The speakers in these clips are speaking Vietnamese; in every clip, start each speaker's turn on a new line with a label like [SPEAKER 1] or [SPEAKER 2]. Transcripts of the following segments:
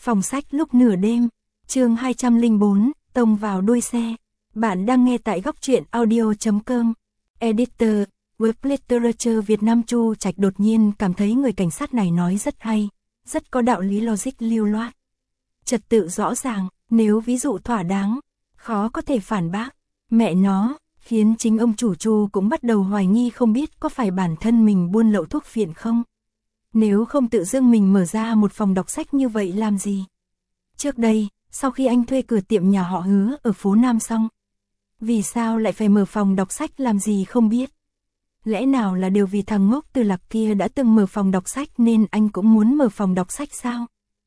[SPEAKER 1] Phòng sách lúc nửa đêm, chương 204, tông vào đuôi xe. Bạn đang nghe tại góc truyện audio.com. Editor, Web Literature Việt Nam. Chu Trạch đột nhiên cảm thấy người cảnh sát này nói rất hay, rất có đạo lý, logic lưu loát. Trật tự rõ ràng, nếu ví dụ thỏa đáng, khó có thể phản bác. Mẹ nó, khiến chính ông chủ Chu cũng bắt đầu hoài nghi không biết có phải bản thân mình buôn lậu thuốc phiện không. Nếu không tự dưng mình mở ra một phòng đọc sách như vậy làm gì? Trước đây, sau khi anh thuê cửa tiệm nhà họ Hứa ở phố Nam xong, vì sao lại phải mở phòng đọc sách làm gì không biết? Lẽ nào là điều vì thằng ngốc Từ Lạc kia đã từng mở phòng đọc sách nên anh cũng muốn mở phòng đọc sách sao?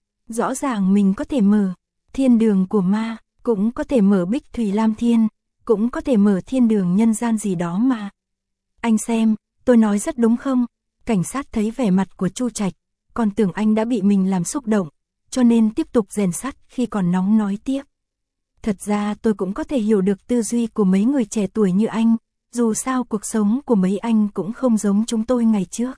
[SPEAKER 1] Rõ ràng mình có thể mở Thiên Đường của Ma, cũng có thể mở Bích Thủy Lam Thiên, cũng có thể mở Thiên Đường Nhân Gian gì đó mà. Anh xem, tôi nói rất đúng không? Cảnh sát thấy vẻ mặt của Chu Trạch, còn tưởng anh đã bị mình làm xúc động, cho nên tiếp tục rèn sắt khi còn nóng nói tiếp. Thật ra tôi cũng có thể hiểu được tư duy của mấy người trẻ tuổi như anh, dù sao cuộc sống của mấy anh cũng không giống chúng tôi ngày trước.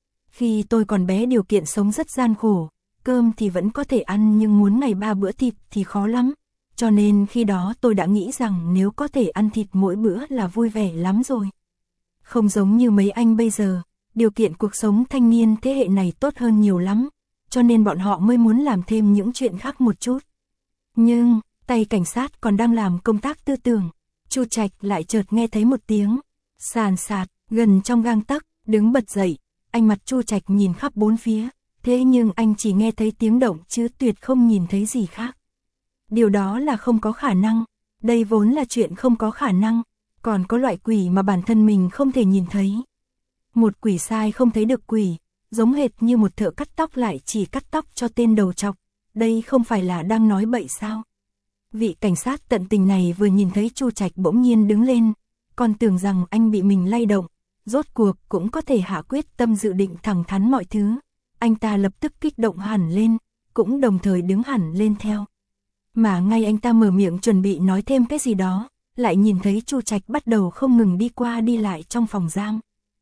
[SPEAKER 1] Khi tôi còn bé điều kiện sống rất gian khổ, cơm thì vẫn có thể ăn nhưng muốn ngày 3 bữa thịt thì khó lắm. Cho nên khi đó tôi đã nghĩ rằng nếu có thể ăn thịt mỗi bữa là vui vẻ lắm rồi. Không giống như mấy anh bây giờ, điều kiện cuộc sống thanh niên thế hệ này tốt hơn nhiều lắm, cho nên bọn họ mới muốn làm thêm những chuyện khác một chút. Nhưng, tay cảnh sát còn đang làm công tác tư tưởng, Chu Trạch lại chợt nghe thấy một tiếng sàn sạt gần trong gang tấc, đứng bật dậy, anh mặt Chu Trạch nhìn khắp bốn phía, thế nhưng anh chỉ nghe thấy tiếng động chứ tuyệt không nhìn thấy gì khác. Điều đó là không có khả năng, đây vốn là chuyện không có khả năng, còn có loại quỷ mà bản thân mình không thể nhìn thấy. Một quỷ sai không thấy được quỷ, giống hệt như một thợ cắt tóc lại chỉ cắt tóc cho tên đầu trọc, đây không phải là đang nói bậy sao? Vị cảnh sát tận tình này vừa nhìn thấy Chu Trạch bỗng nhiên đứng lên, còn tưởng rằng anh bị mình lay động, rốt cuộc cũng có thể hạ quyết tâm dự định thẳng thắn mọi thứ. Anh ta lập tức kích động hẳn lên, cũng đồng thời đứng hẳn lên theo. Mà ngay anh ta mở miệng chuẩn bị nói thêm cái gì đó, lại nhìn thấy Chu Trạch bắt đầu không ngừng đi qua đi lại trong phòng giam.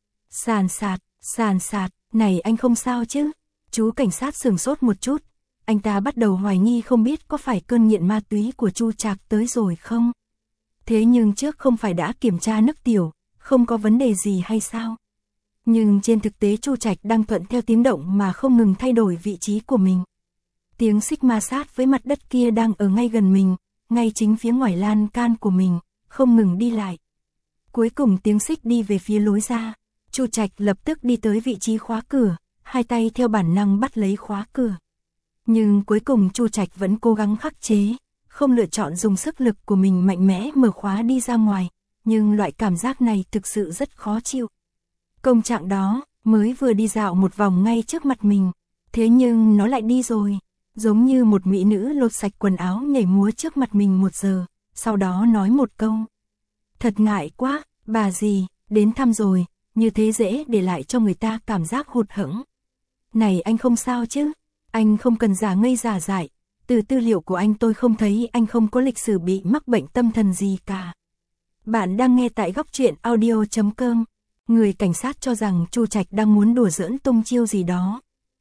[SPEAKER 1] Sàn sạt, này anh không sao chứ? Chú cảnh sát sửng sốt một chút, anh ta bắt đầu hoài nghi không biết có phải cơn nghiện ma túy của Chu Trạch tới rồi không? Thế nhưng trước không phải đã kiểm tra nước tiểu, không có vấn đề gì hay sao? Nhưng trên thực tế Chu Trạch đang thuận theo tiếng động mà không ngừng thay đổi vị trí của mình. Tiếng xích ma sát với mặt đất kia đang ở ngay gần mình, ngay chính phía ngoài lan can của mình, không ngừng đi lại. Cuối cùng tiếng xích đi về phía lối ra, Chu Trạch lập tức đi tới vị trí khóa cửa, hai tay theo bản năng bắt lấy khóa cửa. Nhưng cuối cùng Chu Trạch vẫn cố gắng khắc chế, không lựa chọn dùng sức lực của mình mạnh mẽ mở khóa đi ra ngoài, nhưng loại cảm giác này thực sự rất khó chịu. Công trạng đó, mới vừa đi dạo một vòng ngay trước mặt mình, thế nhưng nó lại đi rồi, giống như một mỹ nữ lột sạch quần áo nhảy múa trước mặt mình 1 giờ, sau đó nói một câu. Thật ngại quá, bà dì, đến thăm rồi, như thế dễ để lại cho người ta cảm giác hụt hẫng. Này anh không sao chứ, anh không cần giả ngây giả dại, từ tư liệu của anh tôi không thấy anh không có lịch sử bị mắc bệnh tâm thần gì cả. Bạn đang nghe tại góc truyện audio.com. Người cảnh sát cho rằng Chu Trạch đang muốn đùa giỡn tung chiêu gì đó.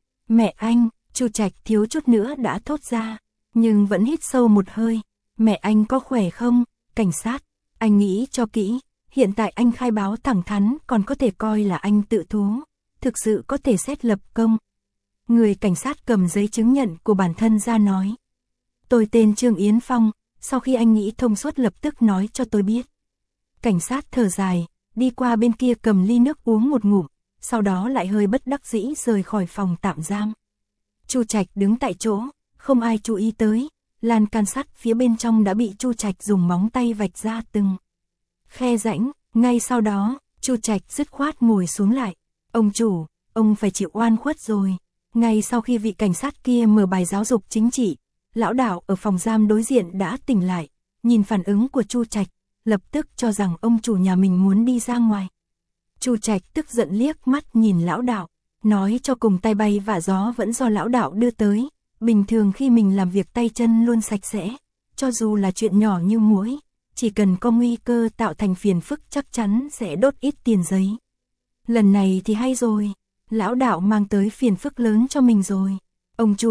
[SPEAKER 1] Mẹ anh, Chu Trạch thiếu chút nữa đã thốt ra, nhưng vẫn hít sâu một hơi. Mẹ anh có khỏe không? Cảnh sát, anh nghĩ cho kỹ, hiện tại anh khai báo thẳng thắn còn có thể coi là anh tự thú, thực sự có thể xét lập công. Người cảnh sát cầm giấy chứng nhận của bản thân ra nói. Tôi tên Trương Yến Phong, sau khi anh nghĩ thông suốt lập tức nói cho tôi biết. Cảnh sát thở dài, đi qua bên kia cầm ly nước uống một ngụm, sau đó lại hơi bất đắc dĩ rời khỏi phòng tạm giam. Chu Trạch đứng tại chỗ, không ai chú ý tới, lan can sắt phía bên trong đã bị Chu Trạch dùng móng tay vạch ra từng khe rãnh, ngay sau đó, Chu Trạch dứt khoát ngồi xuống lại. Ông chủ, ông phải chịu oan khuất rồi. Ngay sau khi vị cảnh sát kia mở bài giáo dục chính trị, lão đạo ở phòng giam đối diện đã tỉnh lại, nhìn phản ứng của Chu Trạch, lập tức cho rằng ông chủ nhà mình muốn đi ra ngoài. Chu Trạch tức giận liếc mắt nhìn lão đạo, nói cho cùng tay bay vạ gió vẫn do lão đạo đưa tới, bình thường khi mình làm việc tay chân luôn sạch sẽ, cho dù là chuyện nhỏ như muỗi, chỉ cần có nguy cơ tạo thành phiền phức chắc chắn sẽ đốt ít tiền giấy. Lần này thì hay rồi, lão đạo mang tới phiền phức lớn cho mình rồi. Ông chủ,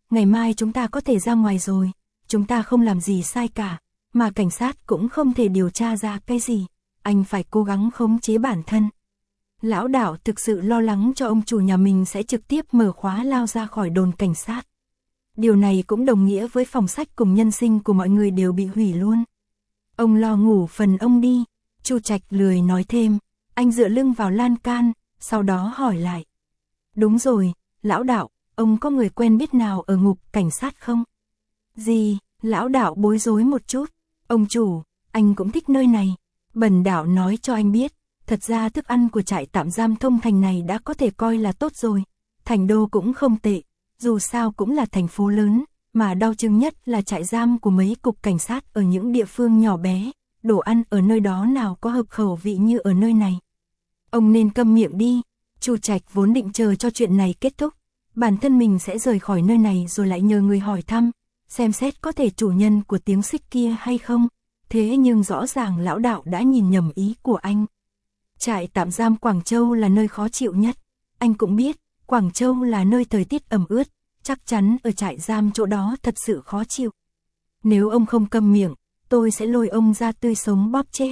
[SPEAKER 1] ngày mai chúng ta có thể ra ngoài rồi, chúng ta không làm gì sai cả, mà cảnh sát cũng không thể điều tra ra cái gì, anh phải cố gắng khống chế bản thân. Lão Đạo thực sự lo lắng cho ông chủ nhà mình sẽ trực tiếp mở khóa lao ra khỏi đồn cảnh sát. Điều này cũng đồng nghĩa với phòng sách cùng nhân sinh của mọi người đều bị hủy luôn. Ông lo ngủ phần ông đi, Chu Trạch lười nói thêm, anh dựa lưng vào lan can, sau đó hỏi lại. Đúng rồi, Lão Đạo, ông có người quen biết nào ở ngục cảnh sát không? Gì, Lão Đạo bối rối một chút, ông chủ, anh cũng thích nơi này. Bần Đạo nói cho anh biết, thật ra thức ăn của trại tạm giam Thông Thành này đã có thể coi là tốt rồi, thành đô cũng không tệ, dù sao cũng là thành phố lớn, mà đau chứng nhất là trại giam của mấy cục cảnh sát ở những địa phương nhỏ bé, đồ ăn ở nơi đó nào có hợp khẩu vị như ở nơi này. Ông nên câm miệng đi, Chu Trạch vốn định chờ cho chuyện này kết thúc, bản thân mình sẽ rời khỏi nơi này rồi lại nhờ người hỏi thăm, xem xét có thể chủ nhân của tiếng xích kia hay không, thế nhưng rõ ràng Lão Đạo đã nhìn nhầm ý của anh. Trại tạm giam Quảng Châu là nơi khó chịu nhất, anh cũng biết, Quảng Châu là nơi thời tiết ẩm ướt, chắc chắn ở trại giam chỗ đó thật sự khó chịu. Nếu ông không câm miệng, tôi sẽ lôi ông ra tươi sống bóp chết.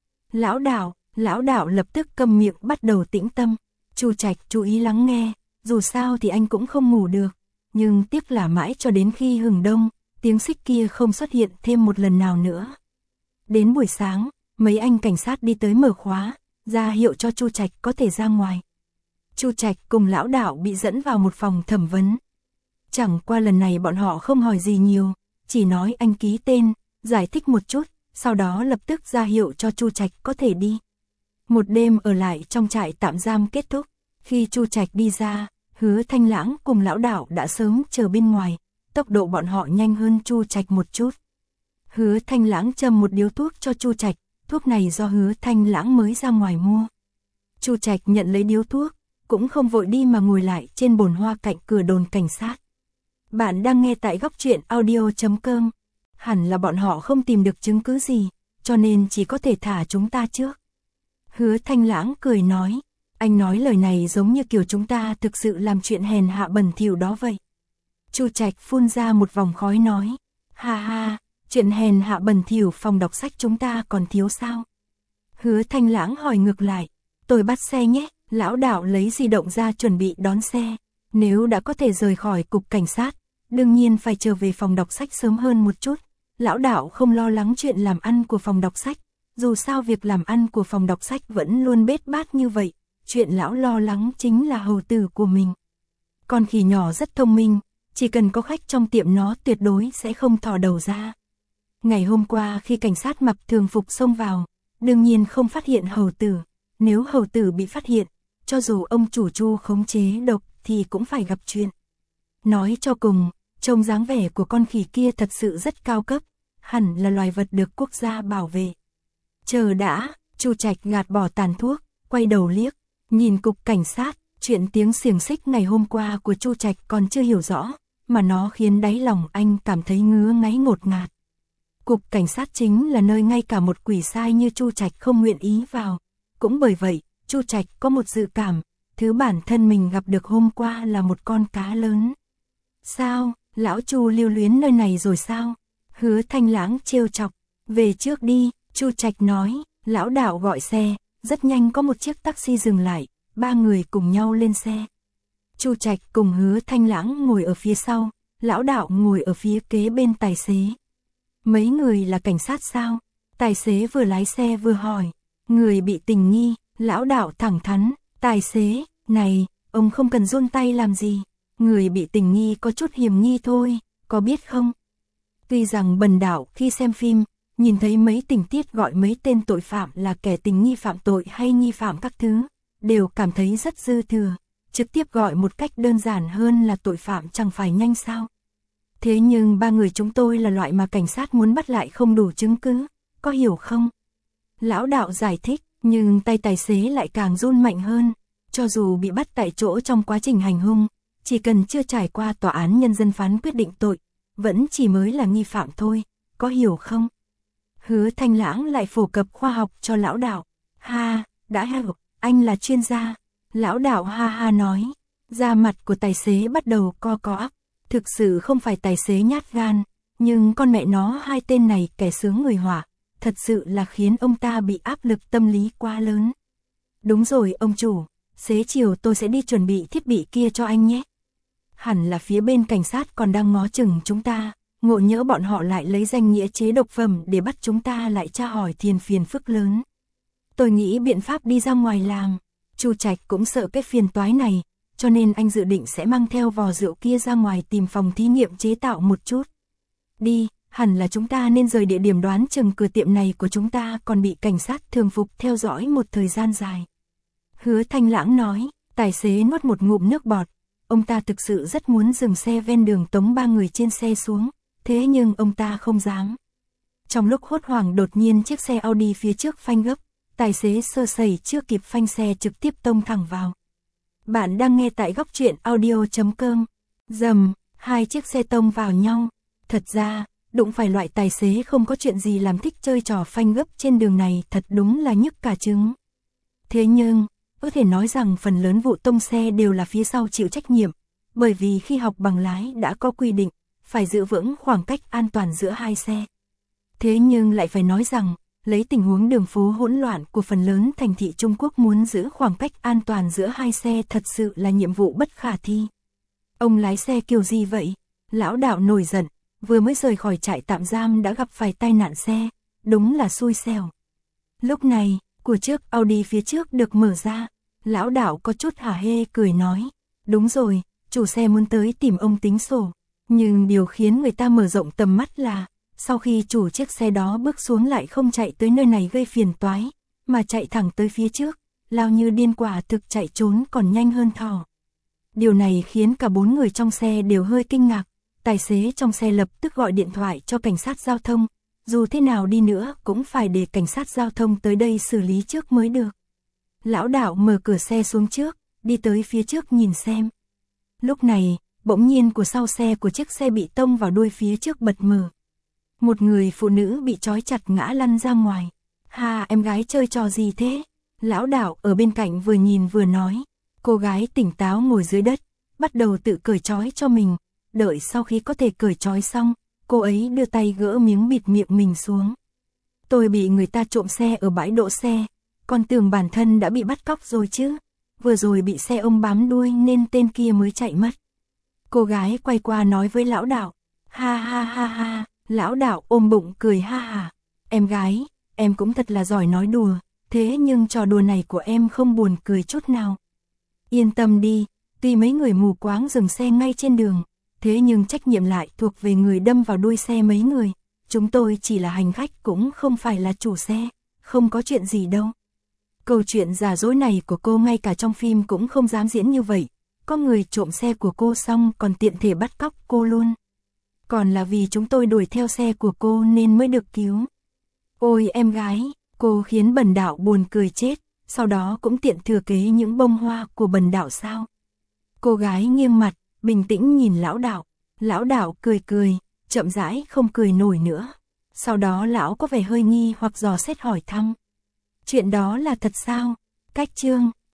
[SPEAKER 1] Lão Đạo lập tức câm miệng bắt đầu tĩnh tâm, Chu Trạch chú ý lắng nghe, dù sao thì anh cũng không ngủ được, nhưng tiếc là mãi cho đến khi hừng đông, tiếng xích kia không xuất hiện thêm một lần nào nữa. Đến buổi sáng, mấy anh cảnh sát đi tới mở khóa, ra hiệu cho Chu Trạch có thể ra ngoài. Chu Trạch cùng Lão Đạo bị dẫn vào một phòng thẩm vấn. Chẳng qua lần này bọn họ không hỏi gì nhiều, chỉ nói anh ký tên, giải thích một chút, sau đó lập tức ra hiệu cho Chu Trạch có thể đi. Một đêm ở lại trong trại tạm giam kết thúc, khi Chu Trạch đi ra, Hứa Thanh Lãng cùng Lão Đạo đã sớm chờ bên ngoài, tốc độ bọn họ nhanh hơn Chu Trạch một chút. Hứa Thanh Lãng châm một điếu thuốc cho Chu Trạch, thuốc này do Hứa Thanh Lãng mới ra ngoài mua. Chu Trạch nhận lấy điếu thuốc, cũng không vội đi mà ngồi lại trên bồn hoa cạnh cửa đồn cảnh sát. Bạn đang nghe tại góc truyện audio.com. Hẳn là bọn họ không tìm được chứng cứ gì, cho nên chỉ có thể thả chúng ta trước. Hứa Thanh Lãng cười nói, anh nói lời này giống như kiểu chúng ta thực sự làm chuyện hèn hạ bẩn thỉu đó vậy. Chu Trạch phun ra một vòng khói nói, ha ha, chuyện hèn hạ bẩn thỉu phòng đọc sách chúng ta còn thiếu sao? Hứa Thanh Lãng hỏi ngược lại, tôi bắt xe nhé. Lão Đạo lấy di động ra chuẩn bị đón xe, nếu đã có thể rời khỏi cục cảnh sát, đương nhiên phải trở về phòng đọc sách sớm hơn một chút. Lão Đạo không lo lắng chuyện làm ăn của phòng đọc sách, dù sao việc làm ăn của phòng đọc sách vẫn luôn bết bát như vậy, chuyện lão lo lắng chính là hầu tử của mình. Con khỉ nhỏ rất thông minh, chỉ cần có khách trong tiệm nó tuyệt đối sẽ không thò đầu ra. Ngày hôm qua khi cảnh sát mặc thường phục xông vào, đương nhiên không phát hiện hầu tử, nếu hầu tử bị phát hiện, cho dù ông chủ Chu khống chế độc thì cũng phải gặp chuyện. Nói cho cùng, trông dáng vẻ của con khỉ kia thật sự rất cao cấp, hẳn là loài vật được quốc gia bảo vệ. Chờ đã, Chu Trạch gạt bỏ tàn thuốc, quay đầu liếc, nhìn cục cảnh sát, chuyện tiếng xiềng xích ngày hôm qua của Chu Trạch còn chưa hiểu rõ, mà nó khiến đáy lòng anh cảm thấy ngứa ngáy ngột ngạt. Cục cảnh sát chính là nơi ngay cả một quỷ sai như Chu Trạch không nguyện ý vào, cũng bởi vậy, Chu Trạch có một dự cảm, thứ bản thân mình gặp được hôm qua là một con cá lớn. Sao, lão Chu lưu luyến nơi này rồi sao? Hứa Thanh Lãng trêu chọc, về trước đi, Chu Trạch nói, Lão Đạo gọi xe, rất nhanh có một chiếc taxi dừng lại, ba người cùng nhau lên xe. Chu Trạch cùng Hứa Thanh Lãng ngồi ở phía sau, Lão Đạo ngồi ở phía kế bên tài xế. Mấy người là cảnh sát sao? Tài xế vừa lái xe vừa hỏi, người bị tình nghi. Lão Đạo thẳng thắn, tài xế, này, ông không cần run tay làm gì, người bị tình nghi có chút hiểm nghi thôi, có biết không? Tuy rằng Bần Đạo khi xem phim, nhìn thấy mấy tình tiết gọi mấy tên tội phạm là kẻ tình nghi phạm tội hay nghi phạm các thứ, đều cảm thấy rất dư thừa, trực tiếp gọi một cách đơn giản hơn là tội phạm chẳng phải nhanh sao? Thế nhưng ba người chúng tôi là loại mà cảnh sát muốn bắt lại không đủ chứng cứ, có hiểu không? Lão Đạo giải thích. Nhưng tay tài xế lại càng run mạnh hơn, cho dù bị bắt tại chỗ trong quá trình hành hung, chỉ cần chưa trải qua tòa án nhân dân phán quyết định tội, vẫn chỉ mới là nghi phạm thôi, có hiểu không? Hứa Thanh Lãng lại phổ cập khoa học cho Lão Đạo, ha, đã hiểu, anh là chuyên gia. Lão Đạo ha ha nói, da mặt của tài xế bắt đầu co ắp, Thực sự không phải tài xế nhát gan, nhưng con mẹ nó hai tên này kẻ sướng người họa, thật sự là khiến ông ta bị áp lực tâm lý quá lớn. Đúng rồi ông chủ, xế chiều tôi sẽ đi chuẩn bị thiết bị kia cho anh nhé. Hẳn là phía bên cảnh sát còn đang ngó chừng chúng ta, ngộ nhỡ bọn họ lại lấy danh nghĩa chế độc phẩm để bắt chúng ta lại tra hỏi thiền phiền phức lớn. Tôi nghĩ biện pháp đi ra ngoài làm, Chu Trạch cũng sợ cái phiền toái này, cho nên anh dự định sẽ mang theo vò rượu kia ra ngoài tìm phòng thí nghiệm chế tạo một chút. Đi, hẳn là chúng ta nên rời địa điểm, đoán chừng cửa tiệm này của chúng ta còn bị cảnh sát thường phục theo dõi một thời gian dài. Hứa Thanh Lãng nói, tài xế nuốt một ngụm nước bọt, ông ta thực sự rất muốn dừng xe ven đường tống ba người trên xe xuống, thế nhưng ông ta không dám. Trong lúc hốt hoảng đột nhiên chiếc xe Audi phía trước phanh gấp, tài xế sơ sẩy chưa kịp phanh xe trực tiếp tông thẳng vào. Bạn đang nghe tại góc truyện audio.com. Dầm, hai chiếc xe tông vào nhau. Thật ra, đụng phải loại tài xế không có chuyện gì làm thích chơi trò phanh gấp trên đường này thật đúng là nhức cả trứng. Thế nhưng, có thể nói rằng phần lớn vụ tông xe đều là phía sau chịu trách nhiệm, bởi vì khi học bằng lái đã có quy định, phải giữ vững khoảng cách an toàn giữa hai xe. Thế nhưng lại phải nói rằng, lấy tình huống đường phố hỗn loạn của phần lớn thành thị Trung Quốc, muốn giữ khoảng cách an toàn giữa hai xe thật sự là nhiệm vụ bất khả thi. Ông lái xe kiểu gì vậy? Lão Đạo nổi giận, vừa mới rời khỏi trại tạm giam đã gặp phải tai nạn xe, đúng là xui xẻo. Lúc này, của chiếc Audi phía trước được mở ra, Lão Đạo có chút hả hê cười nói, đúng rồi, chủ xe muốn tới tìm ông tính sổ, nhưng điều khiến người ta mở rộng tầm mắt là, sau khi chủ chiếc xe đó bước xuống lại không chạy tới nơi này gây phiền toái, mà chạy thẳng tới phía trước, lao như điên, quả thực chạy trốn còn nhanh hơn thỏ. Điều này khiến cả bốn người trong xe đều hơi kinh ngạc, tài xế trong xe lập tức gọi điện thoại cho cảnh sát giao thông, dù thế nào đi nữa cũng phải để cảnh sát giao thông tới đây xử lý trước mới được. Lão Đạo mở cửa xe xuống trước, đi tới phía trước nhìn xem. Lúc này, bỗng nhiên của sau xe của chiếc xe bị tông vào đuôi phía trước bật mở. Một người phụ nữ bị trói chặt ngã lăn ra ngoài. Ha, em gái chơi trò gì thế? Lão Đạo ở bên cạnh vừa nhìn vừa nói. Cô gái tỉnh táo ngồi dưới đất, bắt đầu tự cởi trói cho mình. Đợi sau khi có thể cởi trói xong, cô ấy đưa tay gỡ miếng bịt miệng mình xuống. Tôi bị người ta trộm xe ở bãi đỗ xe, còn tưởng bản thân đã bị bắt cóc rồi chứ. Vừa rồi bị xe ông bám đuôi nên tên kia mới chạy mất. Cô gái quay qua nói với Lão Đạo. Ha ha ha ha. Lão Đạo ôm bụng cười ha ha. Em gái, em cũng thật là giỏi nói đùa, thế nhưng trò đùa này của em không buồn cười chút nào. Yên tâm đi, tuy mấy người mù quáng dừng xe ngay trên đường, thế nhưng trách nhiệm lại thuộc về người đâm vào đuôi xe mấy người. Chúng tôi chỉ là hành khách cũng không phải là chủ xe, không có chuyện gì đâu. Câu chuyện giả dối này của cô ngay cả trong phim cũng không dám diễn như vậy. Có người trộm xe của cô xong còn tiện thể bắt cóc cô luôn. Còn là vì chúng tôi đuổi theo xe của cô nên mới được cứu. Ôi em gái, cô khiến Bần Đạo buồn cười chết, sau đó cũng tiện thừa kế những bông hoa của Bần Đạo sao? Cô gái nghiêng mặt, bình tĩnh nhìn Lão Đạo. Lão Đạo cười cười, chậm rãi không cười nổi nữa. Sau đó lão có vẻ hơi nghi hoặc dò xét hỏi thăm. Chuyện đó là thật sao? Cách chương